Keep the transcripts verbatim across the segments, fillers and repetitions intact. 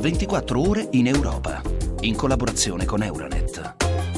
ventiquattro ore in Europa, in collaborazione con Euronet.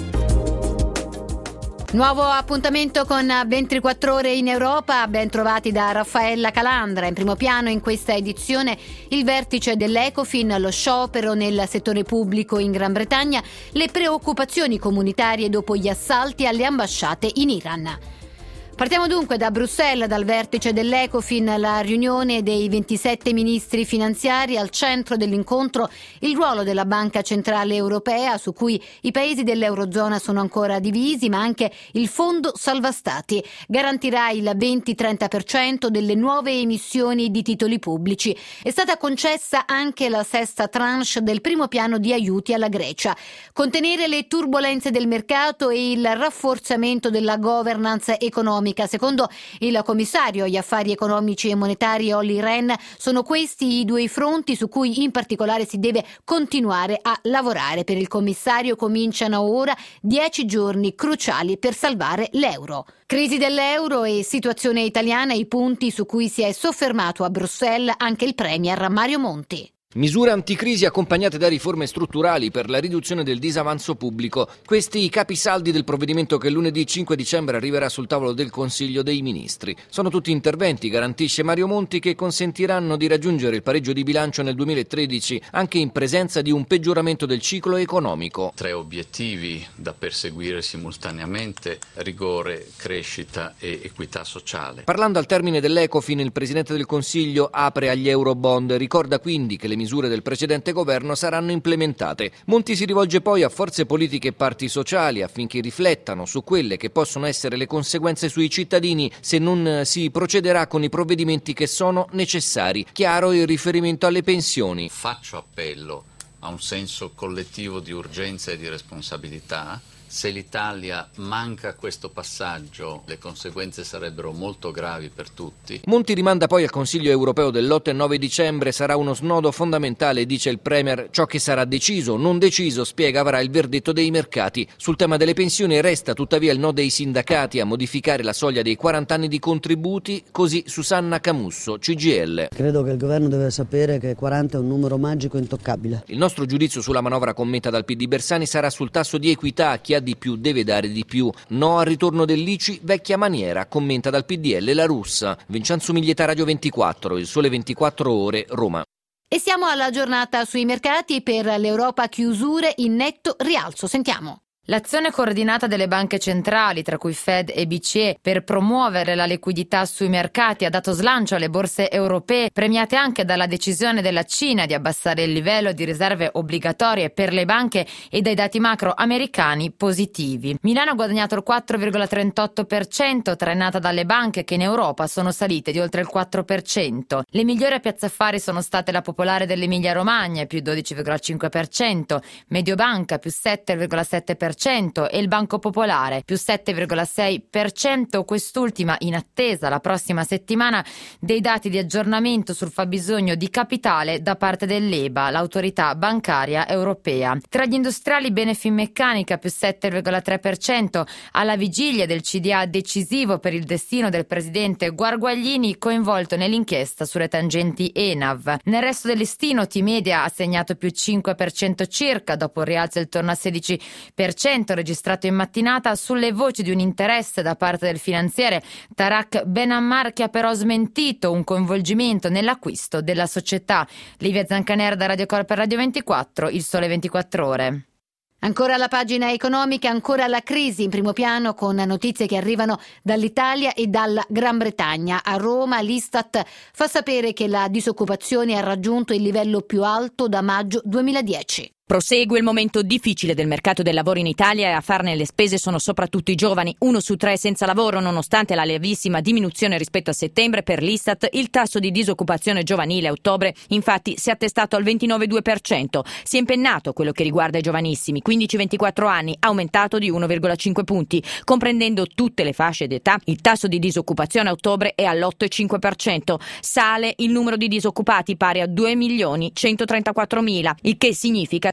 Nuovo appuntamento con ventiquattro ore in Europa, ben trovati da Raffaella Calandra. In primo piano in questa edizione il vertice dell'Ecofin, lo sciopero nel settore pubblico in Gran Bretagna, le preoccupazioni comunitarie dopo gli assalti alle ambasciate in Iran. Partiamo dunque da Bruxelles, dal vertice dell'Ecofin, la riunione dei ventisette ministri finanziari, al centro dell'incontro il ruolo della Banca Centrale Europea, su cui i paesi dell'Eurozona sono ancora divisi, ma anche il Fondo Salva Stati. Garantirà il venti-trenta per cento delle nuove emissioni di titoli pubblici. È stata concessa anche la sesta tranche del primo piano di aiuti alla Grecia. Contenere le turbolenze del mercato e il rafforzamento della governance economica. Secondo il commissario agli affari economici e monetari Olli Rehn, sono questi i due fronti su cui in particolare si deve continuare a lavorare. Per il commissario cominciano ora dieci giorni cruciali per salvare l'euro. Crisi dell'euro e situazione italiana, i punti su cui si è soffermato a Bruxelles anche il premier Mario Monti. Misure anticrisi accompagnate da riforme strutturali per la riduzione del disavanzo pubblico. Questi i capisaldi del provvedimento che lunedì cinque dicembre arriverà sul tavolo del Consiglio dei Ministri. Sono tutti interventi, garantisce Mario Monti, che consentiranno di raggiungere il pareggio di bilancio nel duemilatredici, anche in presenza di un peggioramento del ciclo economico. Tre obiettivi da perseguire simultaneamente: rigore, crescita e equità sociale. Parlando al termine dell'Ecofin, il Presidente del Consiglio apre agli Eurobond, ricorda quindi che le misure del precedente governo saranno implementate. Monti si rivolge poi a forze politiche e parti sociali affinché riflettano su quelle che possono essere le conseguenze sui cittadini se non si procederà con i provvedimenti che sono necessari. Chiaro il riferimento alle pensioni. Faccio appello a un senso collettivo di urgenza e di responsabilità. Se l'Italia manca questo passaggio, le conseguenze sarebbero molto gravi per tutti. Monti rimanda poi al Consiglio europeo dell'otto e nove dicembre. Sarà uno snodo fondamentale, dice il Premier. Ciò che sarà deciso o non deciso, spiega, avrà il verdetto dei mercati. Sul tema delle pensioni resta tuttavia il no dei sindacati a modificare la soglia dei quaranta anni di contributi, così Susanna Camusso, C G I L. Credo che il governo deve sapere che quaranta è un numero magico intoccabile. Il nostro giudizio sulla manovra commenta dal P D Bersani sarà sul tasso di equità. Chi ha di più deve dare di più. No al ritorno dell'I C I, vecchia maniera, commenta dal P D L La Russa. Vincenzo Miglieta, Radio ventiquattro, il Sole ventiquattro Ore, Roma. E siamo alla giornata sui mercati. Per l'Europa chiusure in netto rialzo. Sentiamo. L'azione coordinata delle banche centrali, tra cui Fed e B C E, per promuovere la liquidità sui mercati ha dato slancio alle borse europee, premiate anche dalla decisione della Cina di abbassare il livello di riserve obbligatorie per le banche e dai dati macro americani positivi. Milano ha guadagnato il quattro virgola trentotto per cento, trainata dalle banche che in Europa sono salite di oltre il quattro per cento. Le migliori a Piazza Affari sono state la Popolare dell'Emilia Romagna, più dodici virgola cinque per cento, Mediobanca più sette virgola sette per cento, e il Banco Popolare più sette virgola sei per cento, quest'ultima in attesa la prossima settimana dei dati di aggiornamento sul fabbisogno di capitale da parte dell'E B A, l'autorità bancaria europea. Tra gli industriali Benefimmeccanica più sette virgola tre per cento, alla vigilia del C D A decisivo per il destino del presidente Guarguaglini, coinvolto nell'inchiesta sulle tangenti E N A V. Nel resto del listino T-Media ha segnato più cinque per cento circa, dopo il rialzo intorno al sedici per cento registrato in mattinata sulle voci di un interesse da parte del finanziere Tarak Ben Ammar, che ha però smentito un coinvolgimento nell'acquisto della società. Livia Zancaner da Radio Corp per Radio ventiquattro, il Sole ventiquattro Ore. Ancora la pagina economica, ancora la crisi in primo piano, con notizie che arrivano dall'Italia e dalla Gran Bretagna. A Roma l'Istat fa sapere che la disoccupazione ha raggiunto il livello più alto da maggio duemiladieci. Prosegue il momento difficile del mercato del lavoro in Italia e a farne le spese sono soprattutto i giovani. Uno su tre è senza lavoro, nonostante la lievissima diminuzione rispetto a settembre. Per l'Istat il tasso di disoccupazione giovanile a ottobre infatti si è attestato al ventinove virgola due per cento. Si è impennato quello che riguarda i giovanissimi, quindici ventiquattro anni, aumentato di uno virgola cinque punti. Comprendendo tutte le fasce d'età, il tasso di disoccupazione a ottobre è all'otto virgola cinque per cento. Sale il numero di disoccupati, pari a due milioni centotrentaquattromila, il che significa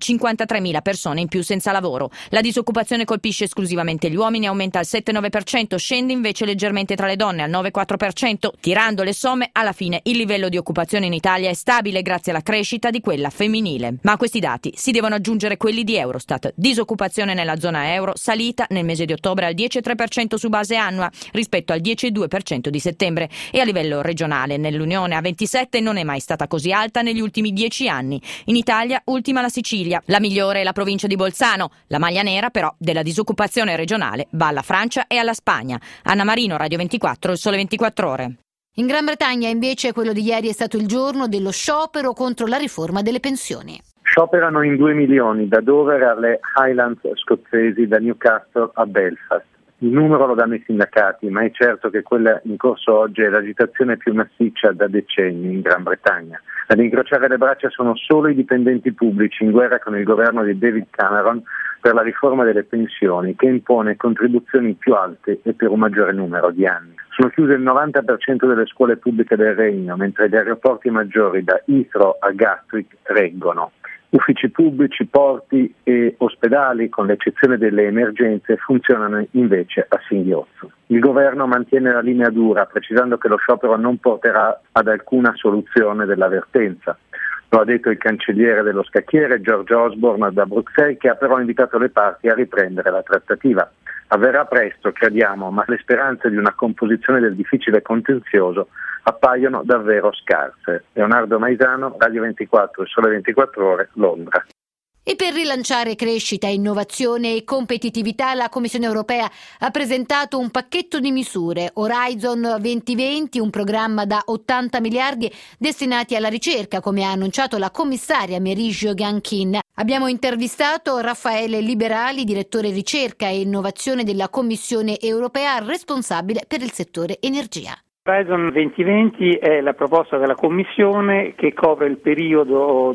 cinquantatremila persone in più senza lavoro. La disoccupazione colpisce esclusivamente gli uomini, aumenta al sette virgola nove per cento, scende invece leggermente tra le donne al nove virgola quattro per cento. Tirando le somme, alla fine il livello di occupazione in Italia è stabile grazie alla crescita di quella femminile. Ma a questi dati si devono aggiungere quelli di Eurostat. Disoccupazione nella zona euro salita nel mese di ottobre al dieci virgola tre per cento su base annua rispetto al dieci virgola due per cento di settembre, e a livello regionale nell'Unione a ventisette non è mai stata così alta negli ultimi dieci anni. In Italia ultima la Sicilia, la migliore è la provincia di Bolzano. La maglia nera però della disoccupazione regionale va alla Francia e alla Spagna. Anna Marino, Radio ventiquattro, Il Sole ventiquattro Ore. In Gran Bretagna invece quello di ieri è stato il giorno dello sciopero contro la riforma delle pensioni. Scioperano in due milioni da Dover alle Highlands scozzesi, da Newcastle a Belfast. Il numero lo danno i sindacati, ma è certo che quella in corso oggi è l'agitazione più massiccia da decenni in Gran Bretagna. Ad incrociare le braccia sono solo i dipendenti pubblici in guerra con il governo di David Cameron per la riforma delle pensioni, che impone contribuzioni più alte e per un maggiore numero di anni. Sono chiuse il novanta per cento delle scuole pubbliche del Regno, mentre gli aeroporti maggiori da Heathrow a Gatwick reggono. Uffici pubblici, porti e ospedali, con l'eccezione delle emergenze, funzionano invece a singhiozzo. Il governo mantiene la linea dura, precisando che lo sciopero non porterà ad alcuna soluzione della vertenza. Lo ha detto il cancelliere dello scacchiere George Osborne da Bruxelles, che ha però invitato le parti a riprendere la trattativa. Avverrà presto, crediamo, ma le speranze di una composizione del difficile contenzioso appaiono davvero scarse. Leonardo Maisano, Radio ventiquattro, Il Sole ventiquattro Ore, Londra. E per rilanciare crescita, innovazione e competitività, la Commissione europea ha presentato un pacchetto di misure, Horizon duemilaventi, un programma da ottanta miliardi destinati alla ricerca, come ha annunciato la commissaria Marie-Jo Ganquin. Abbiamo intervistato Raffaele Liberali, direttore ricerca e innovazione della Commissione europea, responsabile per il settore energia. Horizon duemilaventi è la proposta della Commissione che copre il periodo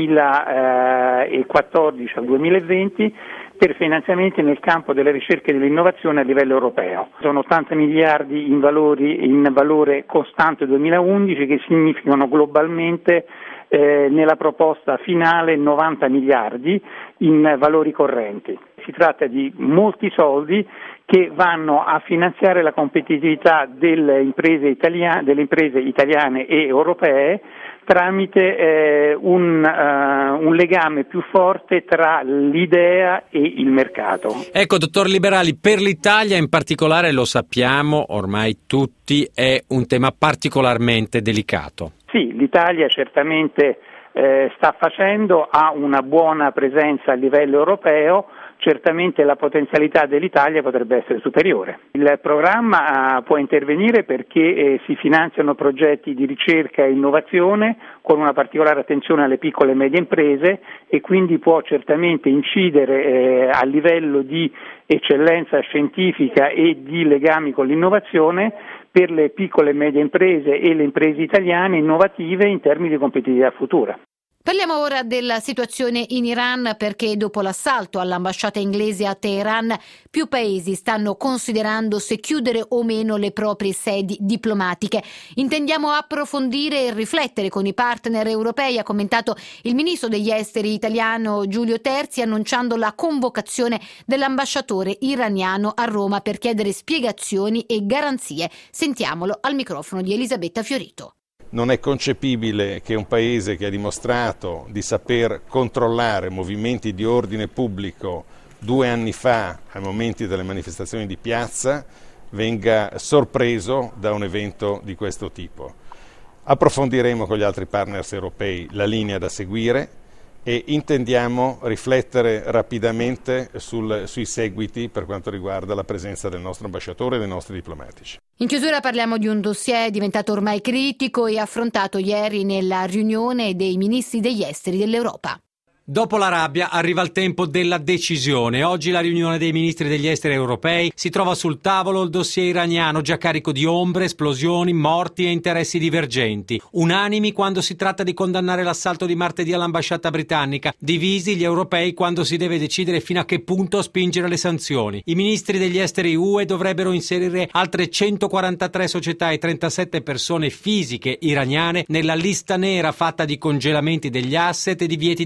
duemilaquattordici al duemilaventi per finanziamenti nel campo della ricerca e dell'innovazione a livello europeo. Sono ottanta miliardi in, valori, in valore costante duemilaundici, che significano globalmente eh, nella proposta finale novanta miliardi in valori correnti. Si tratta di molti soldi che vanno a finanziare la competitività delle imprese italiane, delle imprese italiane e europee tramite eh, un, uh, un legame più forte tra l'idea e il mercato. Ecco, dottor Liberali, per l'Italia in particolare, lo sappiamo ormai tutti, è un tema particolarmente delicato. Sì, l'Italia certamente eh, sta facendo, ha una buona presenza a livello europeo. Certamente la potenzialità dell'Italia potrebbe essere superiore. Il programma uh, può intervenire perché eh, si finanziano progetti di ricerca e innovazione con una particolare attenzione alle piccole e medie imprese, e quindi può certamente incidere eh, a livello di eccellenza scientifica e di legami con l'innovazione per le piccole e medie imprese e le imprese italiane innovative in termini di competitività futura. Parliamo ora della situazione in Iran, perché dopo l'assalto all'ambasciata inglese a Teheran più paesi stanno considerando se chiudere o meno le proprie sedi diplomatiche. Intendiamo approfondire e riflettere con i partner europei, ha commentato il ministro degli esteri italiano Giulio Terzi, annunciando la convocazione dell'ambasciatore iraniano a Roma per chiedere spiegazioni e garanzie. Sentiamolo al microfono di Elisabetta Fiorito. Non è concepibile che un paese che ha dimostrato di saper controllare movimenti di ordine pubblico due anni fa, ai momenti delle manifestazioni di piazza, venga sorpreso da un evento di questo tipo. Approfondiremo con gli altri partners europei la linea da seguire e intendiamo riflettere rapidamente sul, sui seguiti per quanto riguarda la presenza del nostro ambasciatore e dei nostri diplomatici. In chiusura parliamo di un dossier diventato ormai critico e affrontato ieri nella riunione dei ministri degli esteri dell'Europa. Dopo la rabbia arriva il tempo della decisione. Oggi la riunione dei ministri degli esteri europei si trova sul tavolo il dossier iraniano, già carico di ombre, esplosioni, morti e interessi divergenti. Unanimi quando si tratta di condannare l'assalto di martedì all'ambasciata britannica, divisi gli europei quando si deve decidere fino a che punto spingere le sanzioni. I ministri degli esteri U E dovrebbero inserire altre centoquarantatré società e trentasette persone fisiche iraniane nella lista nera fatta di congelamenti degli asset e divieti di visto,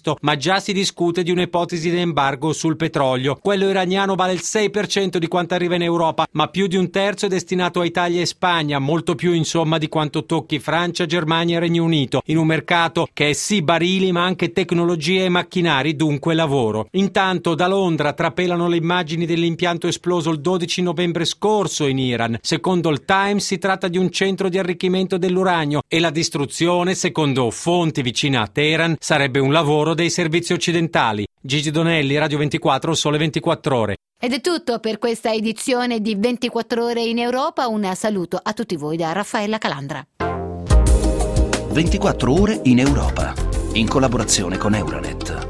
presto, ma già si discute di un'ipotesi di embargo sul petrolio. Quello iraniano vale il sei per cento di quanto arriva in Europa, ma più di un terzo è destinato a Italia e Spagna, molto più insomma di quanto tocchi Francia, Germania e Regno Unito, in un mercato che è sì barili ma anche tecnologie e macchinari, dunque lavoro. Intanto da Londra trapelano le immagini dell'impianto esploso il dodici novembre scorso in Iran. Secondo il Times si tratta di un centro di arricchimento dell'uranio e la distruzione, secondo fonti vicine a Teheran, sarebbe un lavoro dei servizi occidentali. Gigi Donelli, Radio ventiquattro, Sole ventiquattro Ore. Ed è tutto per questa edizione di ventiquattro Ore in Europa. Un saluto a tutti voi da Raffaella Calandra. ventiquattro Ore in Europa, in collaborazione con Euronet.